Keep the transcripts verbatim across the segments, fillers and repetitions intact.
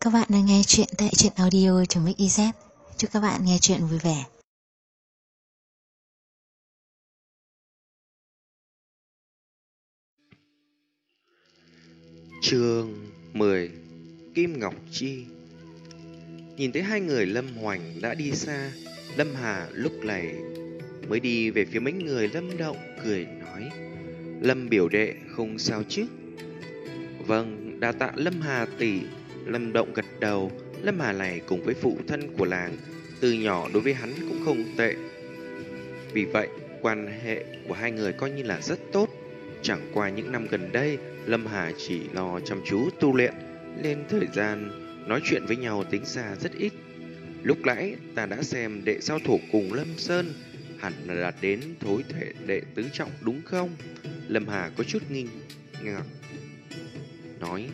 Các bạn đang nghe chuyện tại truyện audio.mixyz. Chúc các bạn nghe chuyện vui vẻ. Chương mười. Kim Ngọc Chi. Nhìn thấy hai người Lâm Hoành đã đi xa, Lâm Hà lúc này mới đi về phía mấy người Lâm Động, cười nói: Lâm biểu đệ không sao chứ? Vâng, đa tạ Lâm Hà tỷ. Lâm Động gật đầu. Lâm Hà này cùng với phụ thân của làng, từ nhỏ đối với hắn cũng không tệ. Vì vậy, quan hệ của hai người coi như là rất tốt. Chẳng qua những năm gần đây, Lâm Hà chỉ lo chăm chú tu luyện, nên thời gian nói chuyện với nhau tính ra rất ít. Lúc nãy ta đã xem đệ giao thủ cùng Lâm Sơn, hẳn là đạt đến thối thể đệ tứ trọng đúng không? Lâm Hà có chút nghi ngờ nói.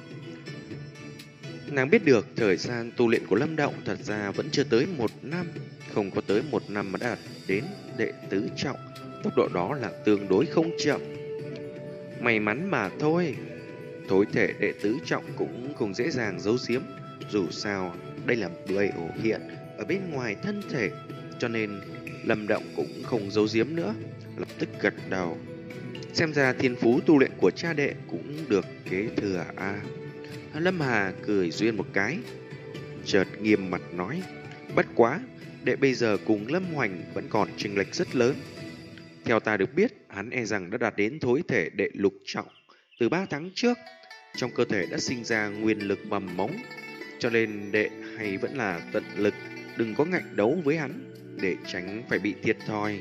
Nàng biết được thời gian tu luyện của Lâm Động thật ra vẫn chưa tới một năm, không có tới một năm mà đã đạt đến đệ tứ trọng, tốc độ đó là tương đối không chậm. May mắn mà thôi. Thối thể đệ tứ trọng cũng không dễ dàng giấu giếm, dù sao đây là bầy ổ hiện ở bên ngoài thân thể, cho nên Lâm Động cũng không giấu giếm nữa, lập tức gật đầu. Xem ra thiên phú tu luyện của cha đệ cũng được kế thừa a. À. Lâm Hà cười duyên một cái, chợt nghiêm mặt nói: Bất quá, đệ bây giờ cùng Lâm Hoành vẫn còn chênh lệch rất lớn. Theo ta được biết, hắn e rằng đã đạt đến thối thể đệ lục trọng từ ba tháng trước. Trong cơ thể đã sinh ra nguyên lực mầm mống, cho nên đệ hay vẫn là tận lực đừng có ngạnh đấu với hắn, để tránh phải bị thiệt thòi.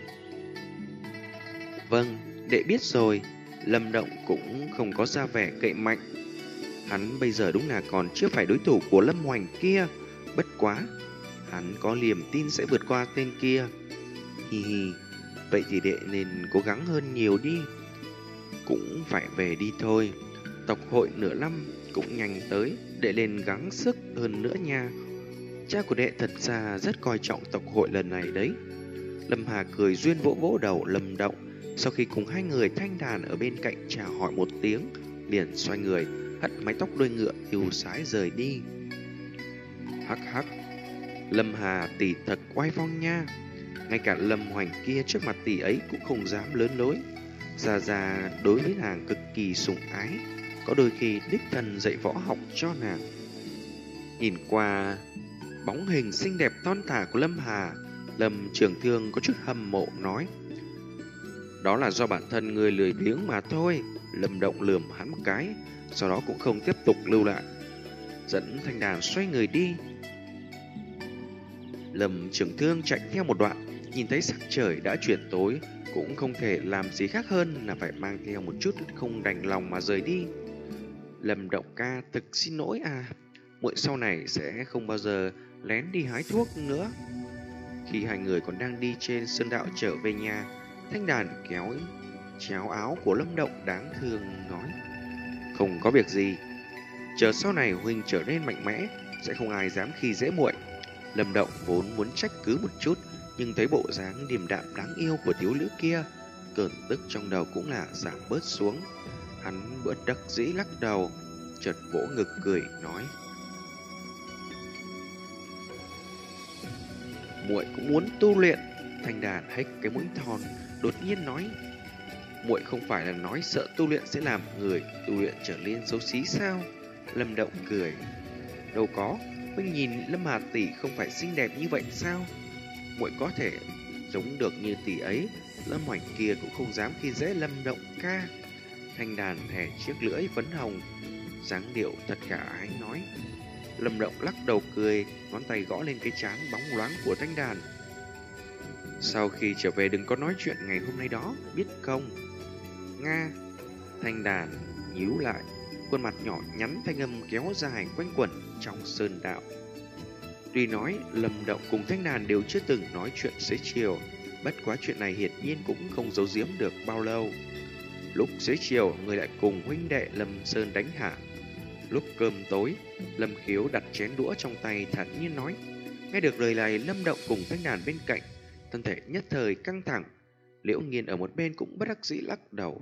Vâng, đệ biết rồi. Lâm Động cũng không có ra vẻ cậy mạnh. Hắn bây giờ đúng là còn chưa phải đối thủ của Lâm Hoành kia. Bất quá, hắn có niềm tin sẽ vượt qua tên kia. Hi hi, vậy thì đệ nên cố gắng hơn nhiều đi. Cũng phải về đi thôi. Tộc hội nửa năm cũng nhanh tới, đệ nên gắng sức hơn nữa nha. Cha của đệ thật ra rất coi trọng tộc hội lần này đấy. Lâm Hà cười duyên vỗ vỗ đầu Lâm Động. Sau khi cùng hai người thanh đàn ở bên cạnh chào hỏi một tiếng, liền xoay người hất mái tóc đuôi ngựa tiêu sái rời đi. Hắc hắc, Lâm Hà tỷ thật oai phong nha. Ngay cả Lâm Hoành kia trước mặt tỷ ấy cũng không dám lớn lối. Già già đối với nàng cực kỳ sủng ái, có đôi khi đích thân dạy võ học cho nàng. Nhìn qua bóng hình xinh đẹp thon thả của Lâm Hà, Lâm Trường Thương có chút hâm mộ nói: Đó là do bản thân người lười biếng mà thôi. Lâm Động lườm hắn một cái, sau đó cũng không tiếp tục lưu lại, dẫn thanh đàn xoay người đi. Lâm Trường Thương chạy theo một đoạn, nhìn thấy sắc trời đã chuyển tối, cũng không thể làm gì khác hơn là phải mang theo một chút không đành lòng mà rời đi. Lâm Động ca, thực xin lỗi à, muội sau này sẽ không bao giờ lén đi hái thuốc nữa. Khi hai người còn đang đi trên sơn đạo trở về nhà, thanh đàn kéo chéo áo của Lâm Động đáng thương nói: Không có việc gì, chờ sau này huynh trở nên mạnh mẽ, sẽ không ai dám khi dễ muội. Lâm Động vốn muốn trách cứ một chút, nhưng thấy bộ dáng điềm đạm đáng yêu của thiếu nữ kia, cơn tức trong đầu cũng là giảm bớt xuống. Hắn bất đắc dĩ lắc đầu, chợt vỗ ngực cười nói: Muội cũng muốn tu luyện. Thanh đàn hếch cái mũi thon, đột nhiên nói: Muội không phải là nói sợ tu luyện sẽ làm người tu luyện trở nên xấu xí sao? Lâm Động cười: Đâu có, huynh nhìn Lâm Hà tỷ không phải xinh đẹp như vậy sao? Muội có thể giống được như tỷ ấy, Lâm Hoành kia cũng không dám khi dễ Lâm Động ca. Thanh đàn thè chiếc lưỡi phấn hồng, dáng điệu thật khả ái nói. Lâm Động lắc đầu cười, ngón tay gõ lên cái trán bóng loáng của thanh đàn. Sau khi trở về đừng có nói chuyện ngày hôm nay đó, biết không? Nga. Thanh đàn nhíu lại, khuôn mặt nhỏ nhắn thanh âm kéo dài quanh quẩn trong sơn đạo. Tuy nói Lâm Động cùng thanh đàn đều chưa từng nói chuyện xế chiều, bất quá chuyện này hiển nhiên cũng không giấu giếm được bao lâu. Lúc xế chiều, người lại cùng huynh đệ Lâm Sơn đánh hạ. Lúc cơm tối, Lâm Khiếu đặt chén đũa trong tay thản nhiên nói. Nghe được lời này, Lâm Động cùng thanh đàn bên cạnh thân thể nhất thời căng thẳng. Liễu Nghiên ở một bên cũng bất đắc dĩ lắc đầu.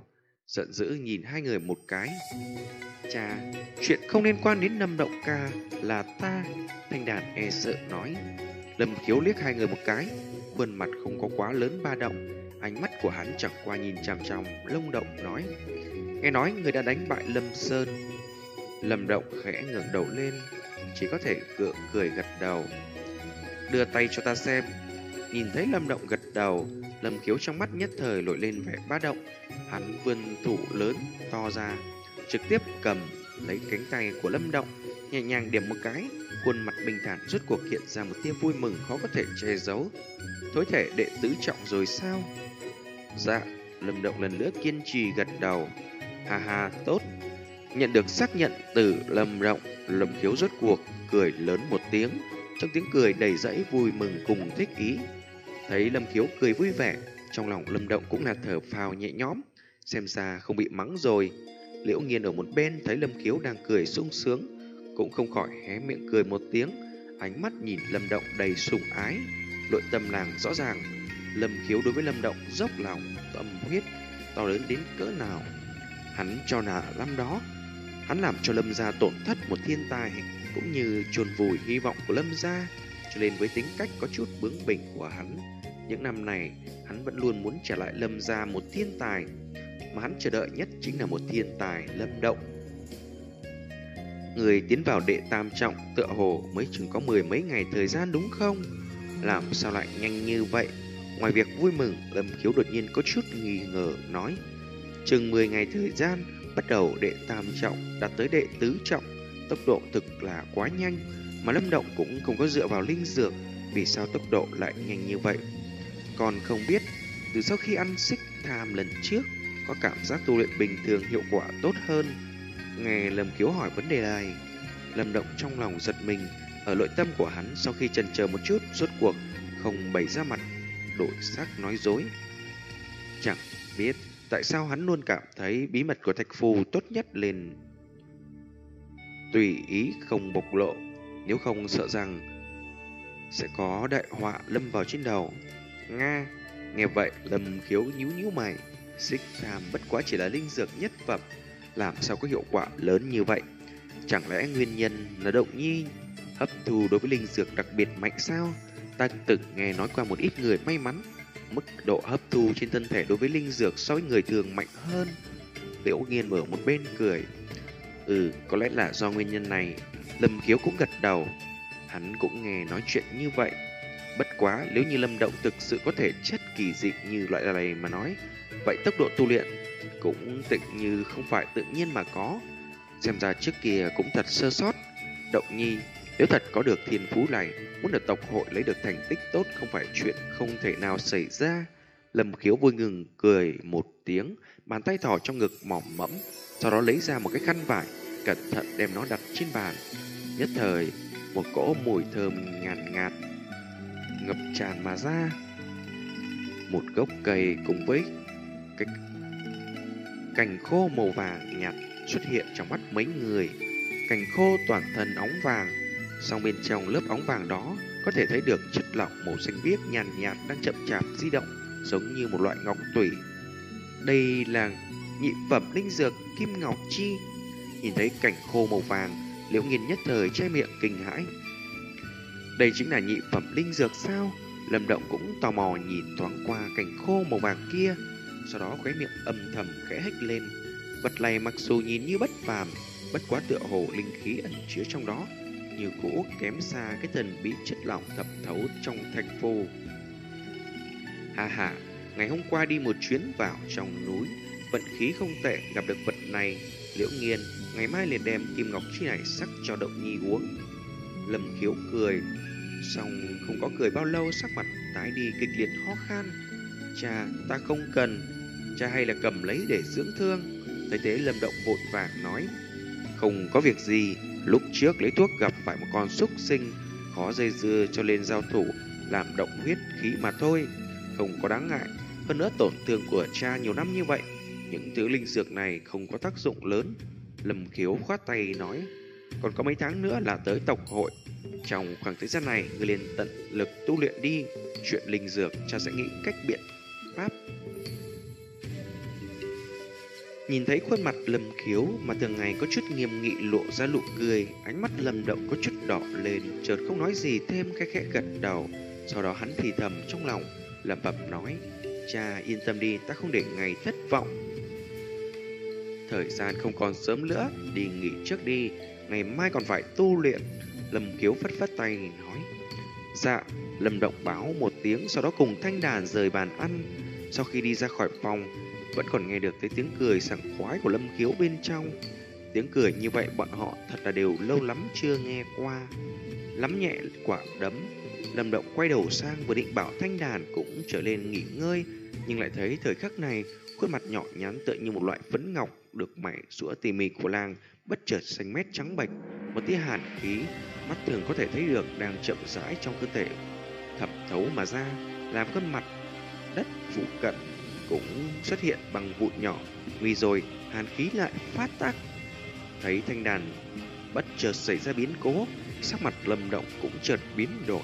giận dữ nhìn hai người một cái. Cha, chuyện không liên quan đến Lâm Động ca là ta, Thanh Đàn e sợ nói. Lâm Khiếu liếc hai người một cái, khuôn mặt không có quá lớn ba động, ánh mắt của hắn chẳng qua nhìn chằm chằm Lâm Động nói. Nghe nói người đã đánh bại Lâm Sơn. Lâm Động khẽ ngẩng đầu lên, chỉ có thể gượng cười gật đầu. Đưa tay cho ta xem. Nhìn thấy Lâm Động gật đầu, Lâm Khiếu trong mắt nhất thời nổi lên vẻ bá động. Hắn vươn thủ lớn to ra, trực tiếp cầm lấy cánh tay của Lâm Động, nhẹ nhàng điểm một cái, khuôn mặt bình thản rốt cuộc hiện ra một tia vui mừng khó có thể che giấu. Thối thể đệ tứ trọng rồi sao? Dạ. Lâm Động lần nữa kiên trì gật đầu. Ha ha, tốt. Nhận được xác nhận từ Lâm Động, Lâm Khiếu rốt cuộc cười lớn một tiếng, trong tiếng cười đầy dẫy vui mừng cùng thích ý. Thấy Lâm Khiếu cười vui vẻ, trong lòng Lâm Động cũng là thở phào nhẹ nhõm, xem ra không bị mắng rồi. Liễu Nghiên ở một bên thấy Lâm Khiếu đang cười sung sướng, cũng không khỏi hé miệng cười một tiếng, ánh mắt nhìn Lâm Động đầy sủng ái. Nội tâm nàng rõ ràng, Lâm Khiếu đối với Lâm Động dốc lòng, tâm huyết to lớn đến cỡ nào. Hắn cho là năm đó, hắn làm cho Lâm gia tổn thất một thiên tài, cũng như chôn vùi hy vọng của Lâm gia, cho nên với tính cách có chút bướng bỉnh của hắn, những năm này hắn vẫn luôn muốn trả lại Lâm gia một thiên tài, mà hắn chờ đợi nhất chính là một thiên tài Lâm Động. Người tiến vào đệ tam trọng tựa hồ mới chừng có mười mấy ngày thời gian đúng không? Làm sao lại nhanh như vậy? Ngoài việc vui mừng, Lâm Khiếu đột nhiên có chút nghi ngờ nói. Chừng mười ngày thời gian, bắt đầu đệ tam trọng, đạt tới đệ tứ trọng, tốc độ thực là quá nhanh, mà Lâm Động cũng không có dựa vào linh dược, vì sao tốc độ lại nhanh như vậy? Còn không biết, từ sau khi ăn xích tham lần trước, có cảm giác tu luyện bình thường hiệu quả tốt hơn. Nghe Lâm Khiếu hỏi vấn đề này, Lâm Động trong lòng giật mình, ở nội tâm của hắn sau khi chần chờ một chút, rốt cuộc không bày ra mặt, đổi sắc nói dối. Chẳng biết tại sao hắn luôn cảm thấy bí mật của Thạch Phù tốt nhất lên tùy ý không bộc lộ, nếu không sợ rằng sẽ có đại họa lâm vào trên đầu. Nga, nghe vậy Lâm Khiếu nhíu nhíu mày, xích tham bất quá chỉ là linh dược nhất phẩm, làm sao có hiệu quả lớn như vậy? Chẳng lẽ nguyên nhân là Động Nhi hấp thu đối với linh dược đặc biệt mạnh sao? Ta từng nghe nói qua một ít người may mắn, mức độ hấp thu trên thân thể đối với linh dược so với người thường mạnh hơn. Liễu Nghiên ở một bên cười. Ừ, có lẽ là do nguyên nhân này. Lâm Khiếu cũng gật đầu. Hắn cũng nghe nói chuyện như vậy. Bất quá, nếu như Lâm Động thực sự có thể chất kỳ dị như loại này mà nói, vậy tốc độ tu luyện cũng tịnh như không phải tự nhiên mà có. Xem ra trước kia cũng thật sơ sót. Động Nhi, nếu thật có được thiên phú này, muốn ở tộc hội lấy được thành tích tốt không phải chuyện không thể nào xảy ra. Lâm Khiếu vui ngừng cười một tiếng, bàn tay thỏ trong ngực mỏm mẫm, sau đó lấy ra một cái khăn vải, cẩn thận đem nó đặt trên bàn. Nhất thời, một cỗ mùi thơm ngàn ngạt ngập tràn mà ra. Một gốc cây cùng với cái cành khô màu vàng nhạt xuất hiện trong mắt mấy người. Cành khô toàn thân óng vàng, song bên trong lớp óng vàng đó có thể thấy được chất lỏng màu xanh biếc nhàn nhạt đang chậm chạp di động, giống như một loại ngọc tủy. Đây là nhị phẩm linh dược Kim Ngọc Chi. Nhìn thấy cành khô màu vàng, Liễu Nghiên nhất thời che miệng kinh hãi. Đây chính là nhị phẩm linh dược sao? Lâm Động cũng tò mò nhìn thoáng qua cành khô màu vàng kia, sau đó khóe miệng âm thầm khẽ hếch lên. Vật này mặc dù nhìn như bất phàm, bất quá tựa hồ linh khí ẩn chứa trong đó như cũ kém xa cái thần bí chất lỏng thẩm thấu trong thạch phù. Hà hà, ngày hôm qua đi một chuyến vào trong núi, vận khí không tệ gặp được vật này. Liễu Nghiên ngày mai liền đem kim ngọc chi này sắc cho Động Nhi uống. Lâm Khiếu cười, xong không có cười bao lâu, sắc mặt tái đi kịch liệt ho khan. Cha, ta không cần, cha hay là cầm lấy để dưỡng thương. Thấy thế Lâm Động vội vàng nói, không có việc gì, lúc trước lấy thuốc gặp phải một con súc sinh khó dây dưa cho lên giao thủ, làm động huyết khí mà thôi, không có đáng ngại. Hơn nữa tổn thương của cha nhiều năm như vậy, những thứ linh dược này không có tác dụng lớn. Lâm Khiếu khoát tay nói, còn có mấy tháng nữa là tới tộc hội, trong khoảng thời gian này người liền tận lực tu luyện đi. Chuyện linh dược cha sẽ nghĩ cách biện pháp. Nhìn thấy khuôn mặt Lâm Khiếu mà thường ngày có chút nghiêm nghị lộ ra nụ cười, ánh mắt Lâm Động có chút đỏ lên, chợt không nói gì thêm, khẽ khẽ gật đầu. Sau đó hắn thì thầm trong lòng, lẩm bẩm nói: "Cha yên tâm đi, ta không để ngài thất vọng." Thời gian không còn sớm nữa, đi nghỉ trước đi, ngày mai còn phải tu luyện. Lâm Khiếu phất phất tay nói: "Dạ." Lâm Động báo một tiếng, sau đó cùng Thanh Đàn rời bàn ăn. Sau khi đi ra khỏi phòng, vẫn còn nghe được thấy tiếng cười sảng khoái của Lâm Khiếu bên trong. Tiếng cười như vậy bọn họ thật là đều lâu lắm chưa nghe qua. Lắm nhẹ quả đấm, Lâm Động quay đầu sang vừa định bảo Thanh Đàn cũng trở lên nghỉ ngơi, nhưng lại thấy thời khắc này khuôn mặt nhỏ nhắn tựa như một loại phấn ngọc được mài rũa tỉ mỉ của làng bất chợt xanh mét trắng bệch, một tia hàn khí mắt thường có thể thấy được đang chậm rãi trong cơ thể thẩm thấu mà ra, làm khuôn mặt đất phụ cận cũng xuất hiện bằng vụn nhỏ. Vì rồi hàn khí lại phát tác. Thấy Thanh Đàn bất chợt xảy ra biến cố, sắc mặt Lâm Động cũng chợt biến đổi.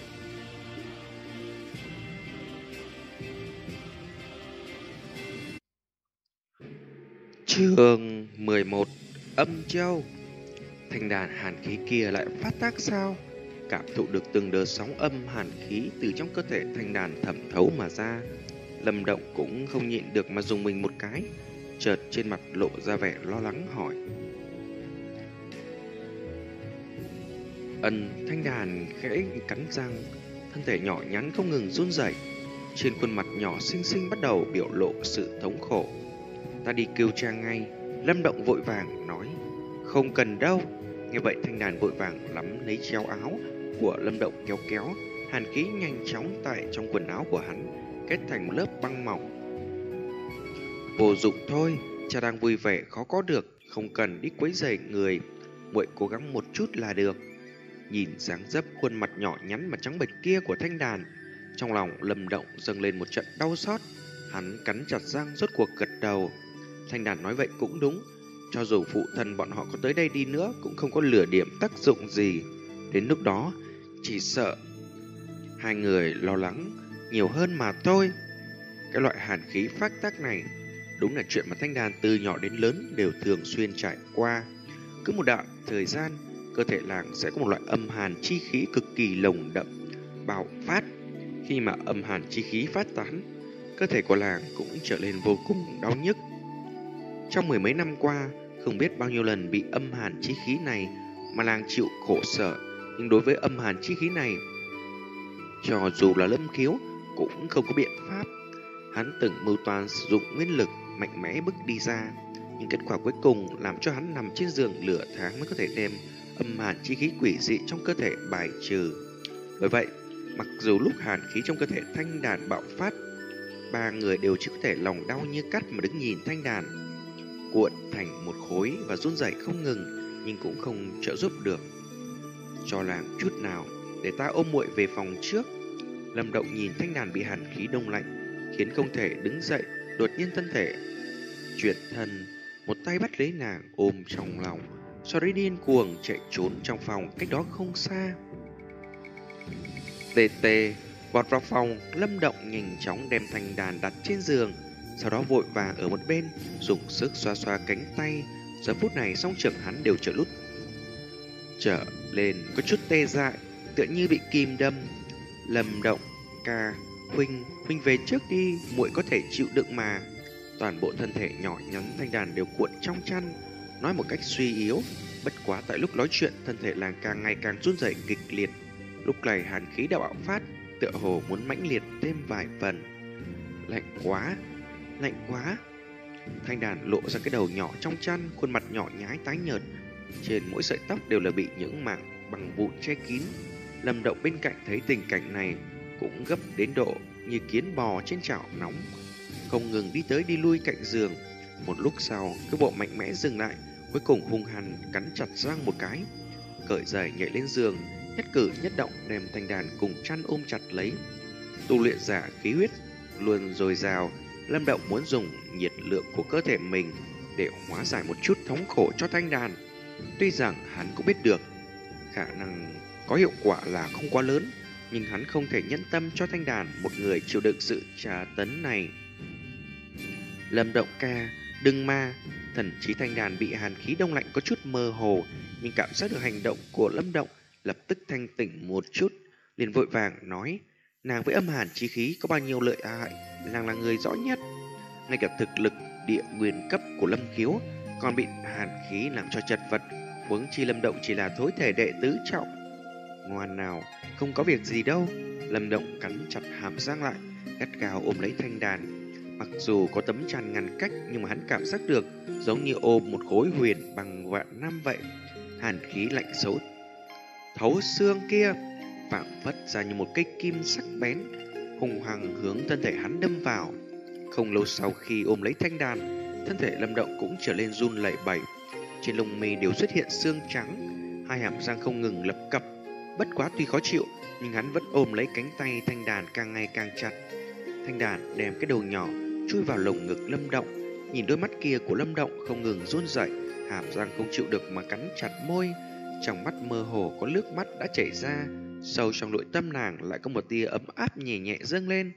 Chương mười một: Âm Châu. Thanh Đàn hàn khí kia lại phát tác sao? Cảm thụ được từng đợt sóng âm hàn khí từ trong cơ thể Thanh Đàn thẩm thấu mà ra, Lâm Động cũng không nhịn được mà dùng mình một cái, chợt trên mặt lộ ra vẻ lo lắng hỏi: Ân. Thanh Đàn khẽ cắn răng, thân thể nhỏ nhắn không ngừng run rẩy, trên khuôn mặt nhỏ xinh xinh bắt đầu biểu lộ sự thống khổ. "Ta đi kêu cha ngay." Lâm Động vội vàng nói. "Không cần đâu." Nghe vậy Thanh Đàn vội vàng nắm lấy chéo áo của Lâm Động kéo kéo, hàn khí nhanh chóng tại trong quần áo của hắn kết thành một lớp băng mỏng. "Vô dụng thôi, cha đang vui vẻ khó có được, không cần đi quấy rầy người, muội cố gắng một chút là được." Nhìn dáng dấp khuôn mặt nhỏ nhắn mà trắng bệch kia của Thanh Đàn, trong lòng Lâm Động dâng lên một trận đau xót. Hắn cắn chặt răng rốt cuộc gật đầu. Thanh Đàn nói vậy cũng đúng, cho dù phụ thân bọn họ có tới đây đi nữa cũng không có lửa điểm tác dụng gì. Đến lúc đó chỉ sợ hai người lo lắng nhiều hơn mà thôi. Cái loại hàn khí phát tác này đúng là chuyện mà Thanh Đàn từ nhỏ đến lớn đều thường xuyên trải qua. Cứ một đoạn thời gian, cơ thể làng sẽ có một loại âm hàn chi khí cực kỳ nồng đậm bạo phát. Khi mà âm hàn chi khí phát tán, cơ thể của làng cũng trở nên vô cùng đau nhức. Trong mười mấy năm qua, không biết bao nhiêu lần bị âm hàn chi khí này mà làng chịu khổ sở, nhưng đối với âm hàn chi khí này, cho dù là Lâm Khiếu cũng không có biện pháp. Hắn từng mưu toan sử dụng nguyên lực mạnh mẽ bức đi ra, nhưng kết quả cuối cùng làm cho hắn nằm trên giường nửa tháng mới có thể đem âm hàn chi khí quỷ dị trong cơ thể bài trừ. Bởi vậy, mặc dù lúc hàn khí trong cơ thể Thanh Đàn bạo phát, ba người đều chỉ có thể lòng đau như cắt mà đứng nhìn Thanh Đàn cuộn thành một khối và run rẩy không ngừng, nhưng cũng không trợ giúp được cho làng chút nào. "Để ta ôm muội về phòng trước." Lâm Động nhìn Thanh Đàn bị hàn khí đông lạnh khiến không thể đứng dậy, đột nhiên thân thể chuyển thân, một tay bắt lấy nàng ôm trong lòng, sau đấy điên cuồng chạy trốn trong phòng cách đó không xa. Tê tê vọt vào phòng, Lâm Động nhanh chóng đem Thanh Đàn đặt trên giường, sau đó vội vàng ở một bên dùng sức xoa xoa cánh tay. Giờ phút này song trưởng hắn đều trở lút trở lên có chút tê dại, tựa như bị kim đâm. "Lâm Động ca, huynh huynh về trước đi, muội có thể chịu đựng mà." Toàn bộ thân thể nhỏ nhắn Thanh Đàn đều cuộn trong chăn, nói một cách suy yếu. Bất quá tại lúc nói chuyện, thân thể làng càng ngày càng run rẩy kịch liệt. Lúc này hàn khí đã bạo phát, tựa hồ muốn mãnh liệt thêm vài phần. "Lạnh quá, lạnh quá." Thanh Đàn lộ ra cái đầu nhỏ trong chăn, khuôn mặt nhỏ nhái tái nhợt, trên mỗi sợi tóc đều là bị những mảng bằng vụn che kín. Lâm Động bên cạnh thấy tình cảnh này cũng gấp đến độ như kiến bò trên chảo nóng, không ngừng đi tới đi lui cạnh giường. Một lúc sau, cái bộ mạnh mẽ dừng lại, cuối cùng hung hăng cắn chặt răng một cái, cởi giày nhảy lên giường, nhất cử nhất động đem Thanh Đàn cùng chăn ôm chặt lấy. Tu luyện giả khí huyết luôn dồi dào, Lâm Động muốn dùng nhiệt lượng của cơ thể mình để hóa giải một chút thống khổ cho Thanh Đàn. Tuy rằng hắn cũng biết được khả năng có hiệu quả là không quá lớn, nhưng hắn không thể nhẫn tâm cho Thanh Đàn một người chịu đựng sự tra tấn này. "Lâm Động ca, đừng mà." Thần trí thanh đàn bị hàn khí đông lạnh có chút mơ hồ, nhưng cảm giác được hành động của Lâm Động, lập tức thanh tỉnh một chút, liền vội vàng nói: nàng với âm hàn chi khí có bao nhiêu lợi hại, nàng là người rõ nhất. Ngay cả thực lực địa nguyên cấp của Lâm Khiếu còn bị hàn khí làm cho chật vật, huống chi Lâm Động chỉ là thối thể đệ tứ trọng. Ngoan nào, không có việc gì đâu. Lâm Động cắn chặt hàm răng lại, gắt gao ôm lấy thanh đàn. Mặc dù có tấm chắn ngăn cách, nhưng mà hắn cảm giác được giống như ôm một khối huyền bằng vạn năm vậy. Hàn khí lạnh xấu thấu xương kia phảng phất ra như một cây kim sắc bén, hung hăng hướng thân thể hắn đâm vào. Không lâu sau khi ôm lấy thanh đàn, thân thể Lâm Động cũng trở lên run lẩy bẩy, trên lông mi đều xuất hiện xương trắng, hai hàm răng không ngừng lập cập. Bất quá tuy khó chịu, nhưng hắn vẫn ôm lấy cánh tay thanh đàn càng ngày càng chặt. Thanh đàn đem cái đầu nhỏ chui vào lồng ngực Lâm Động, nhìn đôi mắt kia của Lâm Động không ngừng run rẩy, hàm răng không chịu được mà cắn chặt môi, trong mắt mơ hồ có nước mắt đã chảy ra, sâu trong nội tâm nàng lại có một tia ấm áp nhẹ nhẹ dâng lên.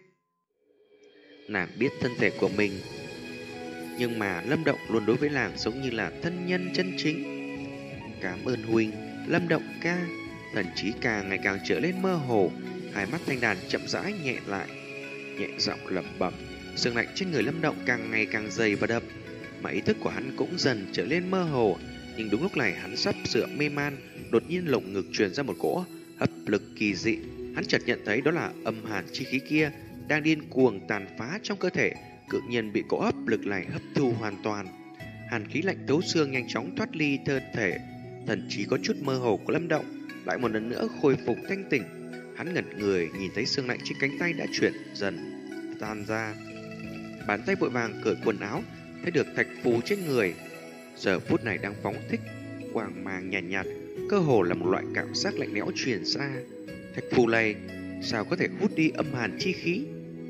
Nàng biết thân thể của mình, nhưng mà Lâm Động luôn đối với nàng giống như là thân nhân chân chính. Cảm ơn huynh, Lâm Động ca. Thần trí càng ngày càng trở lên mơ hồ, hai mắt thanh đàn chậm rãi nhẹ lại, nhẹ giọng lẩm bẩm. Sương lạnh trên người Lâm Động càng ngày càng dày và đậm, mà ý thức của hắn cũng dần trở lên mơ hồ. Nhưng đúng lúc này hắn sắp sửa mê man, đột nhiên lồng ngực truyền ra một cỗ hấp lực kỳ dị. Hắn chợt nhận thấy đó là âm hàn chi khí kia đang điên cuồng tàn phá trong cơ thể, tự nhiên bị cỗ hấp lực này hấp thu hoàn toàn. Hàn khí lạnh thấu xương nhanh chóng thoát ly thân thể, thần trí có chút mơ hồ của Lâm Động lại một lần nữa khôi phục thanh tỉnh. Hắn ngẩn người nhìn thấy xương lạnh trên cánh tay đã chuyển dần tan ra, bàn tay vội vàng cởi quần áo, thấy được thạch phù trên người. Giờ phút này đang phóng thích quang mang nhàn nhạt, nhạt, cơ hồ là một loại cảm giác lạnh lẽo truyền ra. Thạch phù này sao có thể hút đi âm hàn chi khí?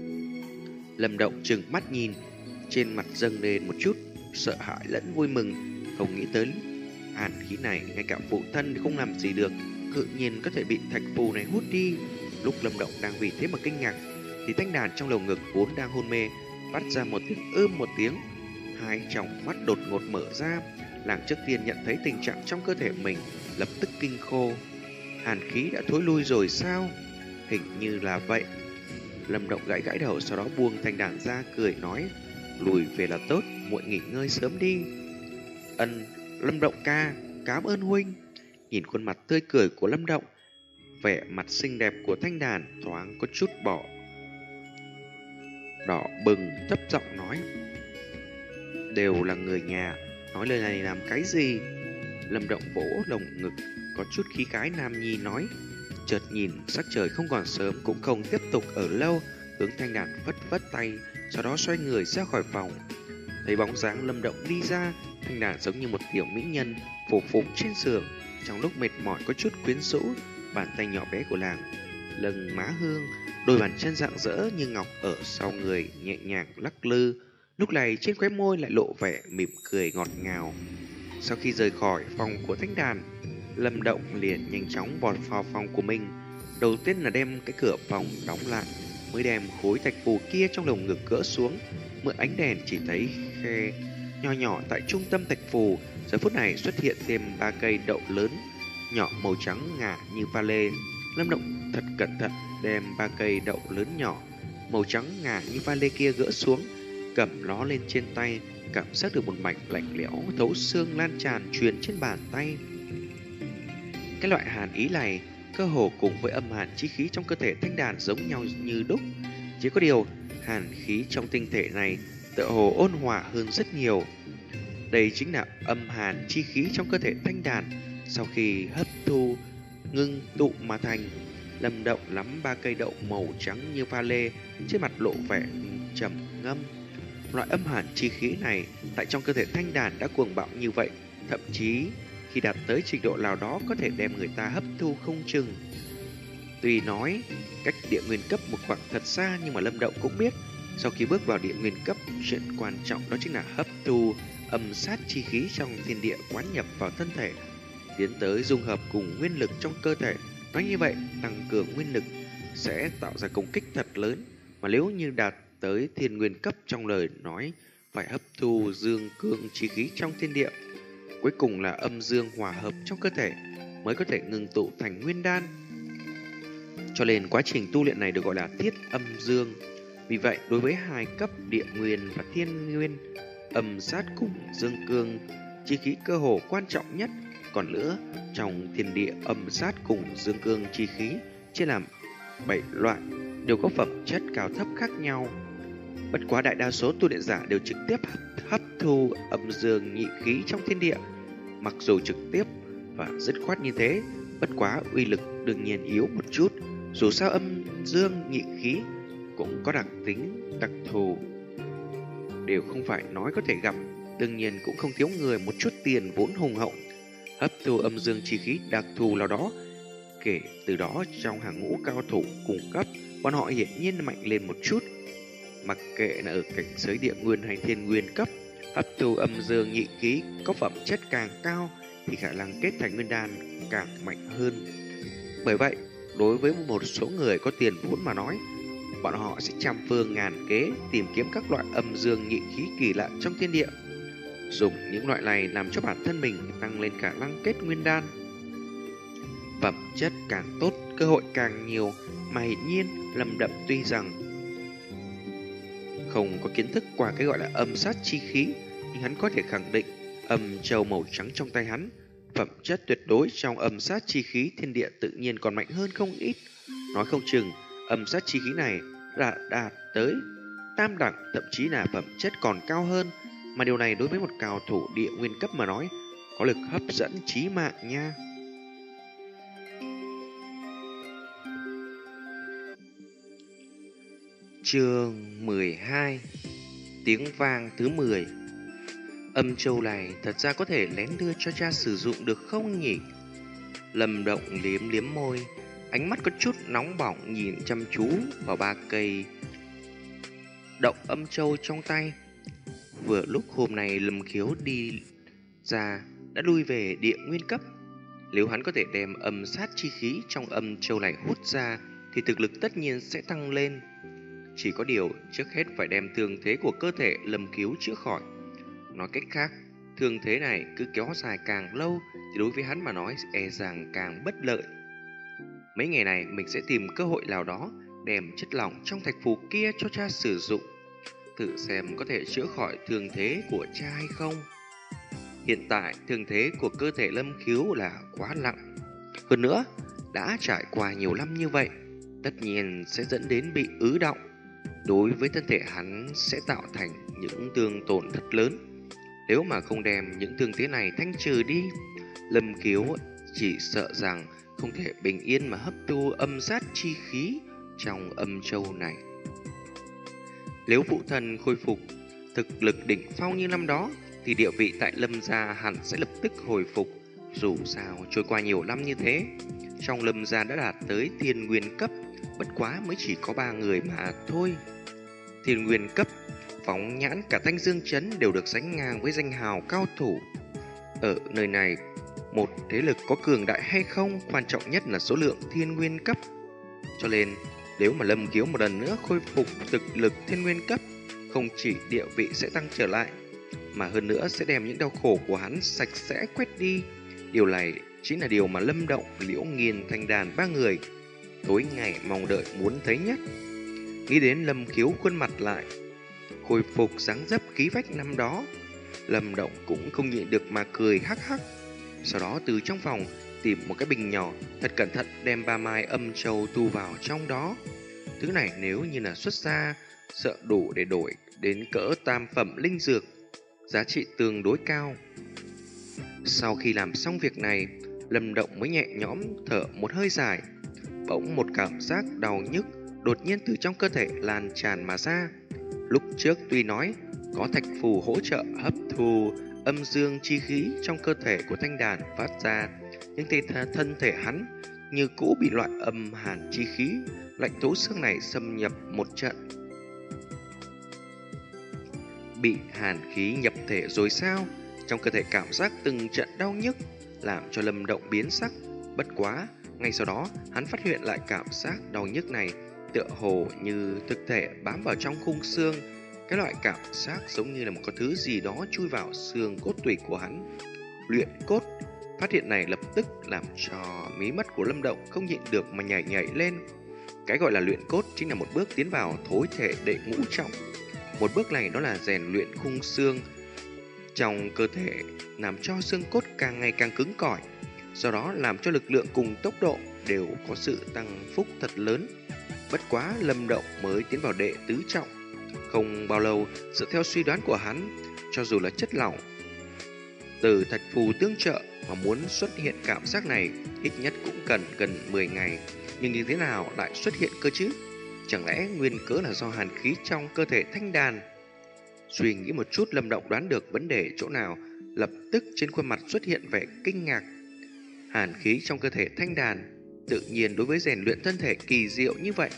Lâm Động trừng mắt nhìn, trên mặt dâng lên một chút sợ hãi lẫn vui mừng, không nghĩ tới hàn khí này ngay cả phụ thân không làm gì được, tự nhiên có thể bị thạch phù này hút đi. Lúc Lâm Động đang vì thế mà kinh ngạc, thì thanh đàn trong lồng ngực vốn đang hôn mê phát ra một tiếng ưm một tiếng, hai tròng mắt đột ngột mở ra. Nàng trước tiên nhận thấy tình trạng trong cơ thể mình, lập tức kinh khô. Hàn khí đã thối lui rồi sao? Hình như là vậy. Lâm Động gãi gãi đầu, sau đó buông thanh đàn ra, cười nói: lùi về là tốt, muội nghỉ ngơi sớm đi. Ân, Lâm Động ca, cảm ơn huynh. Nhìn khuôn mặt tươi cười của Lâm Động, vẻ mặt xinh đẹp của thanh đàn thoáng có chút bỏ đỏ bừng, thấp giọng nói: đều là người nhà, nói lời này làm cái gì? Lâm Động vỗ lồng ngực, có chút khí khái nam nhi nói. Chợt nhìn sắc trời không còn sớm, cũng không tiếp tục ở lâu, hướng thanh đàn phất phất tay, sau đó xoay người ra khỏi phòng. Thấy bóng dáng Lâm Động đi ra, thanh đàn giống như một tiểu mỹ nhân phủ phục trên giường, trong lúc mệt mỏi có chút quyến rũ. Bàn tay nhỏ bé của nàng lưng má hương, đôi bàn chân rạng rỡ như ngọc ở sau người nhẹ nhàng lắc lư. Lúc này trên khóe môi lại lộ vẻ mỉm cười ngọt ngào. Sau khi rời khỏi phòng của thanh đàn, Lâm Động liền nhanh chóng vọt vào phòng của mình. Đầu tiên là đem cái cửa phòng đóng lại, mới đem khối thạch phù kia trong lồng ngực gỡ xuống. Mượn ánh đèn chỉ thấy khe nho nhỏ tại trung tâm thạch phù, giờ phút này xuất hiện thêm ba cây đậu lớn nhỏ màu trắng ngà như pha lê. Lâm Động thật cẩn thận đem ba cây đậu lớn nhỏ màu trắng ngà như pha lê kia gỡ xuống, cầm nó lên trên tay, cảm giác được một mảnh lạnh lẽo thấu xương lan tràn truyền trên bàn tay. Cái loại hàn ý này cơ hồ cùng với âm hàn chi khí trong cơ thể thanh đàn giống nhau như đúc, chỉ có điều hàn khí trong tinh thể này tựa hồ ôn hòa hơn rất nhiều. Đây chính là âm hàn chi khí trong cơ thể thanh đàn sau khi hấp thu ngưng tụ mà thành. Lâm Động nắm ba cây đậu màu trắng như pha lê, trên mặt lộ vẻ trầm ngâm. Loại âm hàn chi khí này tại trong cơ thể thanh đàn đã cuồng bạo như vậy, thậm chí khi đạt tới trình độ nào đó có thể đem người ta hấp thu không chừng. Tuy nói cách địa nguyên cấp một khoảng thật xa, nhưng mà Lâm Động cũng biết sau khi bước vào địa nguyên cấp, chuyện quan trọng đó chính là hấp thu âm sát chi khí trong thiên địa quán nhập vào thân thể, tiến tới dung hợp cùng nguyên lực trong cơ thể. Nói như vậy, tăng cường nguyên lực sẽ tạo ra công kích thật lớn, mà nếu như đạt tới thiên nguyên cấp trong lời nói, phải hấp thu dương cương chi khí trong thiên địa. Cuối cùng là âm dương hòa hợp trong cơ thể mới có thể ngưng tụ thành nguyên đan. Cho nên quá trình tu luyện này được gọi là thiết âm dương. Vì vậy, đối với hai cấp địa nguyên và thiên nguyên, âm sát cùng dương cương chi khí cơ hồ quan trọng nhất. Còn nữa, trong thiên địa âm sát cùng dương cương chi khí chia làm bảy loại, đều có phẩm chất cao thấp khác nhau. Bất quá đại đa số tu luyện giả đều trực tiếp hấp thu âm dương nhị khí trong thiên địa. Mặc dù trực tiếp và dứt khoát như thế, bất quá uy lực đương nhiên yếu một chút. Dù sao âm dương nhị khí cũng có đặc tính đặc thù, đều không phải nói có thể gặp. Đương nhiên cũng không thiếu người một chút tiền vốn hùng hậu hấp thu âm dương chi khí đặc thù nào đó. Kể từ đó, trong hàng ngũ cao thủ cung cấp, bọn họ hiển nhiên mạnh lên một chút. Mặc kệ là ở cảnh giới địa nguyên hay thiên nguyên cấp, hấp thu âm dương nhị khí có phẩm chất càng cao thì khả năng kết thành nguyên đan càng mạnh hơn. Bởi vậy, đối với một số người có tiền vốn mà nói, bọn họ sẽ trăm phương ngàn kế tìm kiếm các loại âm dương nhị khí kỳ lạ trong thiên địa, dùng những loại này làm cho bản thân mình tăng lên khả năng kết nguyên đan. Phẩm chất càng tốt, cơ hội càng nhiều, mà hiển nhiên Lâm Đậm tuy rằng không có kiến thức qua cái gọi là âm sát chi khí, nhưng hắn có thể khẳng định âm châu màu trắng trong tay hắn, phẩm chất tuyệt đối trong âm sát chi khí thiên địa tự nhiên còn mạnh hơn không ít. Nói không chừng âm sát chi khí này đã đạt tới tam đẳng, thậm chí là phẩm chất còn cao hơn, mà điều này đối với một cao thủ địa nguyên cấp mà nói có lực hấp dẫn chí mạng nha. Chương mười hai. Tiếng vang thứ mười. Âm châu này thật ra có thể lén đưa cho cha sử dụng được không nhỉ? Lâm Động liếm liếm môi, ánh mắt có chút nóng bỏng nhìn chăm chú vào ba cây động âm châu trong tay. Vừa lúc hôm nay Lâm Khiếu đi ra đã lui về địa nguyên cấp. Nếu hắn có thể đem âm sát chi khí trong âm châu này hút ra thì thực lực tất nhiên sẽ tăng lên. Chỉ có điều trước hết phải đem thương thế của cơ thể Lâm Khiếu chữa khỏi. Nói cách khác, thương thế này cứ kéo dài càng lâu thì đối với hắn mà nói e rằng càng bất lợi. Mấy ngày này mình sẽ tìm cơ hội nào đó đem chất lỏng trong thạch phù kia cho cha sử dụng, thử xem có thể chữa khỏi thương thế của cha hay không. Hiện tại thương thế của cơ thể Lâm Khiếu là quá nặng, hơn nữa đã trải qua nhiều năm như vậy, tất nhiên sẽ dẫn đến bị ứ đọng. Đối với thân thể hắn sẽ tạo thành những thương tổn rất lớn. Nếu mà không đem những thương thế này thanh trừ đi, Lâm Khiếu chỉ sợ rằng không thể bình yên mà hấp thu âm sát chi khí trong âm châu này. Nếu phụ thân khôi phục thực lực đỉnh phong như năm đó thì địa vị tại Lâm gia hẳn sẽ lập tức hồi phục. Dù sao trôi qua nhiều năm như thế, trong Lâm gia đã đạt tới thiên nguyên cấp, bất quá mới chỉ có ba người mà thôi. Thiên nguyên cấp phóng nhãn cả Thanh Dương Trấn đều được sánh ngang với danh hào cao thủ. Ở nơi này, một thế lực có cường đại hay không quan trọng nhất là số lượng thiên nguyên cấp. Cho nên nếu mà Lâm Khiếu một lần nữa khôi phục thực lực thiên nguyên cấp, không chỉ địa vị sẽ tăng trở lại, mà hơn nữa sẽ đem những đau khổ của hắn sạch sẽ quét đi. Điều này chính là điều mà Lâm Động, Liễu Nghiên, Thanh Đàn ba người tối ngày mong đợi muốn thấy nhất. Nghĩ đến Lâm Khiếu khuôn mặt lại khôi phục dáng dấp ký vách năm đó, Lâm Động cũng không nhịn được mà cười hắc hắc. Sau đó từ trong phòng tìm một cái bình nhỏ, thật cẩn thận đem ba mai âm châu thu vào trong đó. Thứ này nếu như là xuất ra, sợ đủ để đổi đến cỡ tam phẩm linh dược, giá trị tương đối cao. Sau khi làm xong việc này, Lâm Động mới nhẹ nhõm thở một hơi dài. Bỗng một cảm giác đau nhức đột nhiên từ trong cơ thể lan tràn mà ra. Lúc trước tuy nói có thạch phù hỗ trợ hấp thu âm dương chi khí trong cơ thể của Thanh Đàn phát ra, nhưng thể thân thể hắn như cũ bị loại âm hàn chi khí lạnh thấu xương này xâm nhập một trận. Bị hàn khí nhập thể rồi sao? Trong cơ thể cảm giác từng trận đau nhức làm cho Lâm Động biến sắc. Bất quá, ngay sau đó hắn phát hiện lại cảm giác đau nhức này tựa hồ như thực thể bám vào trong khung xương, Cái loại cảm giác giống như là một cái thứ gì đó chui vào xương cốt tủy của hắn. Luyện cốt. Phát hiện này lập tức làm cho mí mắt của Lâm Động không nhịn được mà nhảy nhảy lên. Cái gọi là luyện cốt chính là một bước tiến vào thối thể đệ ngũ trọng. Một bước này đó là rèn luyện khung xương trong cơ thể, làm cho xương cốt càng ngày càng cứng cỏi, do đó làm cho lực lượng cùng tốc độ đều có sự tăng phúc thật lớn. Bất quá Lâm Động mới tiến vào đệ tứ trọng, không bao lâu, dựa theo suy đoán của hắn, cho dù là chất lỏng từ thạch phù tương trợ mà muốn xuất hiện cảm giác này, ít nhất cũng cần gần mười ngày. Nhưng như thế nào lại xuất hiện cơ chứ? Chẳng lẽ nguyên cớ là do hàn khí trong cơ thể thanh đàn? Suy nghĩ một chút, Lâm Động đoán được vấn đề chỗ nào, lập tức trên khuôn mặt xuất hiện vẻ kinh ngạc. Hàn khí trong cơ thể thanh đàn, tự nhiên đối với rèn luyện thân thể kỳ diệu như vậy.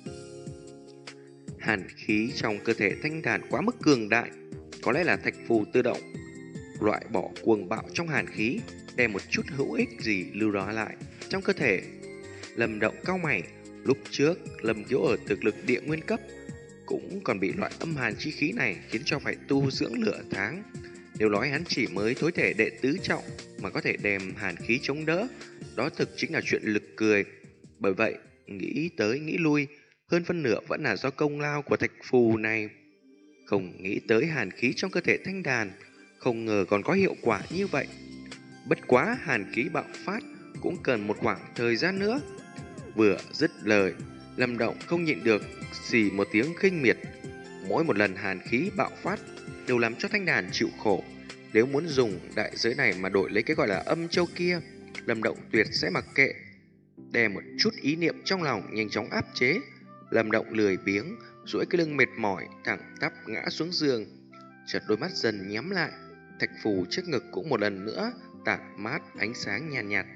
Hàn khí trong cơ thể thanh đàn quá mức cường đại, có lẽ là thạch phù tự động loại bỏ cuồng bạo trong hàn khí, đem một chút hữu ích gì lưu đó lại trong cơ thể. Lâm Động cau mày, lúc trước Lâm Kiếu ở thực lực địa nguyên cấp cũng còn bị loại âm hàn chi khí này khiến cho phải tu dưỡng nửa tháng. Nếu nói hắn chỉ mới thối thể đệ tứ trọng mà có thể đem hàn khí chống đỡ, đó thực chính là chuyện lực cười. Bởi vậy, nghĩ tới nghĩ lui, hơn phân nửa vẫn là do công lao của thạch phù này. Không nghĩ tới hàn khí trong cơ thể thanh đàn, không ngờ còn có hiệu quả như vậy. Bất quá hàn khí bạo phát cũng cần một khoảng thời gian nữa. Vừa dứt lời, Lâm Động không nhịn được xì một tiếng khinh miệt. Mỗi một lần hàn khí bạo phát đều làm cho thanh đàn chịu khổ. Nếu muốn dùng đại giới này mà đổi lấy cái gọi là âm châu kia, Lâm Động tuyệt sẽ mặc kệ. Đem một chút ý niệm trong lòng nhanh chóng áp chế, Lâm Động lười biếng, duỗi cái lưng mệt mỏi, thẳng tắp ngã xuống giường. Chợt đôi mắt dần nhắm lại, thạch phù trước ngực cũng một lần nữa tản mát ánh sáng nhàn nhạt, nhạt.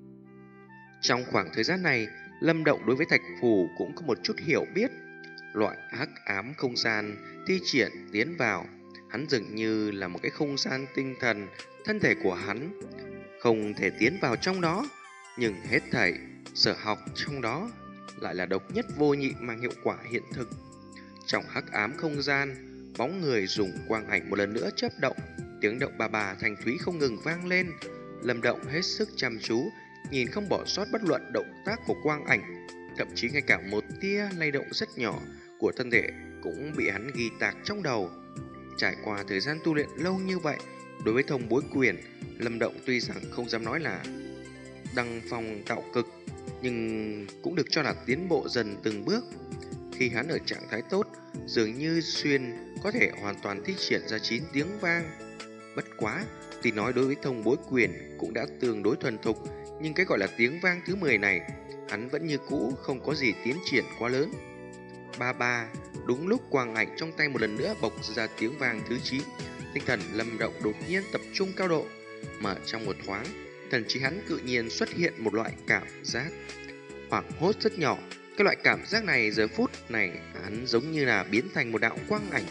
Trong khoảng thời gian này, Lâm Động đối với thạch phù cũng có một chút hiểu biết. Loại hắc ám không gian thi triển tiến vào, hắn dường như là một cái không gian tinh thần, thân thể của hắn không thể tiến vào trong đó, nhưng hết thảy sở học trong đó lại là độc nhất vô nhị, mang hiệu quả hiện thực. Trong hắc ám không gian, bóng người dùng quang ảnh một lần nữa chớp động, tiếng động bà bà thanh thúy không ngừng vang lên. Lâm Động hết sức chăm chú, nhìn không bỏ sót bất luận động tác của quang ảnh, thậm chí ngay cả một tia lay động rất nhỏ của thân thể cũng bị hắn ghi tạc trong đầu. Trải qua thời gian tu luyện lâu như vậy, đối với thông bối quyền, Lâm Động tuy rằng không dám nói là đăng phong tạo cực, nhưng cũng được cho là tiến bộ dần từng bước. Khi hắn ở trạng thái tốt, dường như xuyên có thể hoàn toàn thi triển ra chín tiếng vang. Bất quá, tuy nói đối với thông bối quyền cũng đã tương đối thuần thục, nhưng cái gọi là tiếng vang thứ mười này, hắn vẫn như cũ không có gì tiến triển quá lớn. Ba ba, đúng lúc quang ảnh trong tay một lần nữa bộc ra tiếng vang thứ chín, tinh thần Lâm Động đột nhiên tập trung cao độ, mà trong một thoáng, thần trí hắn tự nhiên xuất hiện một loại cảm giác hoảng hốt rất nhỏ. Cái loại cảm giác này giờ phút này hắn giống như là biến thành một đạo quang ảnh.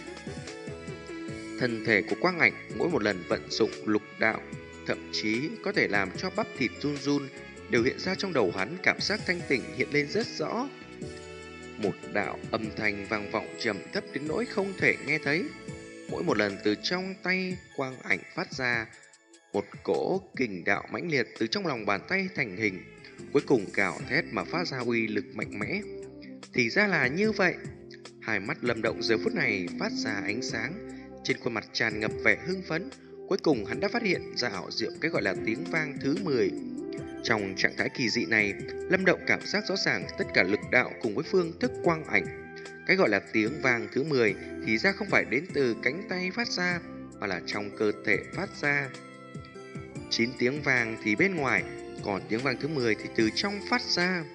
Thân thể của quang ảnh mỗi một lần vận dụng lục đạo, thậm chí có thể làm cho bắp thịt run run, đều hiện ra trong đầu hắn, cảm giác thanh tỉnh hiện lên rất rõ. Một đạo âm thanh vang vọng trầm thấp đến nỗi không thể nghe thấy. Mỗi một lần từ trong tay quang ảnh phát ra, một cỗ kình đạo mãnh liệt từ trong lòng bàn tay thành hình, cuối cùng gào thét mà phát ra uy lực mạnh mẽ. Thì ra là như vậy. Hai mắt Lâm Động giờ phút này phát ra ánh sáng, trên khuôn mặt tràn ngập vẻ hưng phấn. Cuối cùng hắn đã phát hiện ra ảo diệu cái gọi là tiếng vang thứ mười. Trong trạng thái kỳ dị này, Lâm Động cảm giác rõ ràng tất cả lực đạo cùng với phương thức quang ảnh. Cái gọi là tiếng vang thứ mười thì ra không phải đến từ cánh tay phát ra, mà là trong cơ thể phát ra. Chín tiếng vang thì bên ngoài, còn tiếng vang thứ mười thì từ trong phát ra.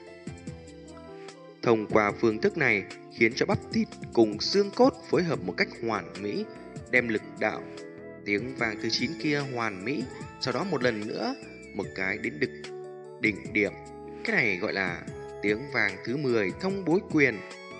Thông qua phương thức này khiến cho bắp thịt cùng xương cốt phối hợp một cách hoàn mỹ, đem lực đạo tiếng vang thứ chín kia hoàn mỹ, sau đó một lần nữa một cái đến đực đỉnh điểm. Cái này gọi là tiếng vang thứ mười thông bối quyền.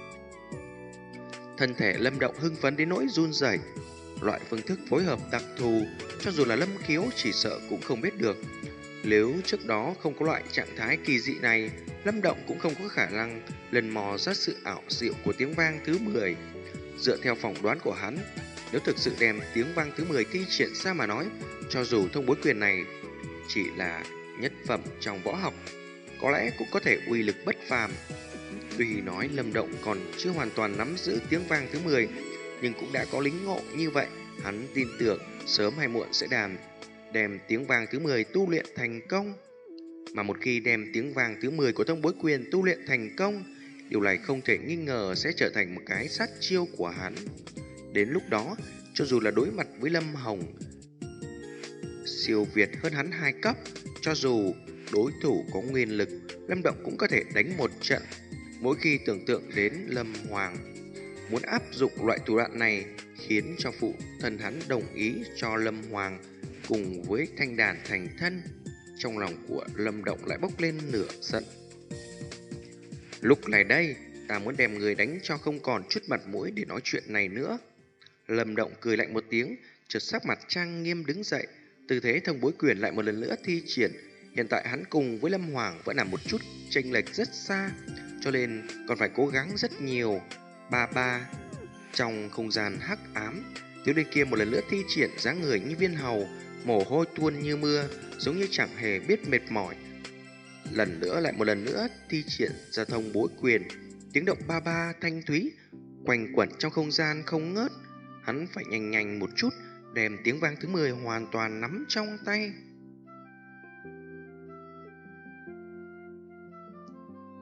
Thân thể Lâm Động hưng phấn đến nỗi run rẩy. Loại phương thức phối hợp đặc thù, cho dù là Lâm Khiếu chỉ sợ cũng không biết được. Nếu trước đó không có loại trạng thái kỳ dị này, Lâm Động cũng không có khả năng lần mò ra sự ảo diệu của tiếng vang thứ mười. Dựa theo phỏng đoán của hắn, nếu thực sự đem tiếng vang thứ mười thi triển ra mà nói, cho dù thông bối quyền này chỉ là nhất phẩm trong võ học, có lẽ cũng có thể uy lực bất phàm. Tuy nói Lâm Động còn chưa hoàn toàn nắm giữ tiếng vang thứ mười, nhưng cũng đã có lính ngộ như vậy. Hắn tin tưởng sớm hay muộn sẽ đàm đem tiếng vang thứ mười tu luyện thành công. Mà một khi đem tiếng vang thứ mười của thông bối quyền tu luyện thành công, điều này không thể nghi ngờ sẽ trở thành một cái sát chiêu của hắn. Đến lúc đó, cho dù là đối mặt với Lâm Hồng siêu việt hơn hắn hai cấp, cho dù đối thủ có nguyên lực, Lâm Động cũng có thể đánh một trận. Mỗi khi tưởng tượng đến Lâm Hoàng muốn áp dụng loại thủ đoạn này, khiến cho phụ thân hắn đồng ý cho Lâm Hoàng cùng với thanh đàn thành thân, trong lòng của Lâm Động lại bốc lên nửa giận. Lúc này đây, ta muốn đem người đánh cho không còn chút mặt mũi để nói chuyện này nữa. Lâm Động cười lạnh một tiếng, chợt sắc mặt trang nghiêm đứng dậy, tư thế thông bối quyền lại một lần nữa thi triển. Hiện tại hắn cùng với Lâm Hoàng vẫn là một chút chênh lệch rất xa, cho nên còn phải cố gắng rất nhiều. Ba ba trong không gian hắc ám, thiếu niên kia một lần nữa thi triển dáng người như viên hầu, mồ hôi tuôn như mưa, giống như chẳng hề biết mệt mỏi. Lần nữa lại một lần nữa thi triển ra thông bối quyền, tiếng động ba ba thanh thúy quanh quẩn trong không gian không ngớt. Hắn phải nhanh nhanh một chút đem tiếng vang thứ mười hoàn toàn nắm trong tay.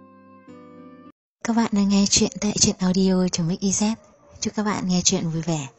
Các bạn đang nghe chuyện tại truyện audio chấm ích i zét. Chúc các bạn nghe chuyện vui vẻ.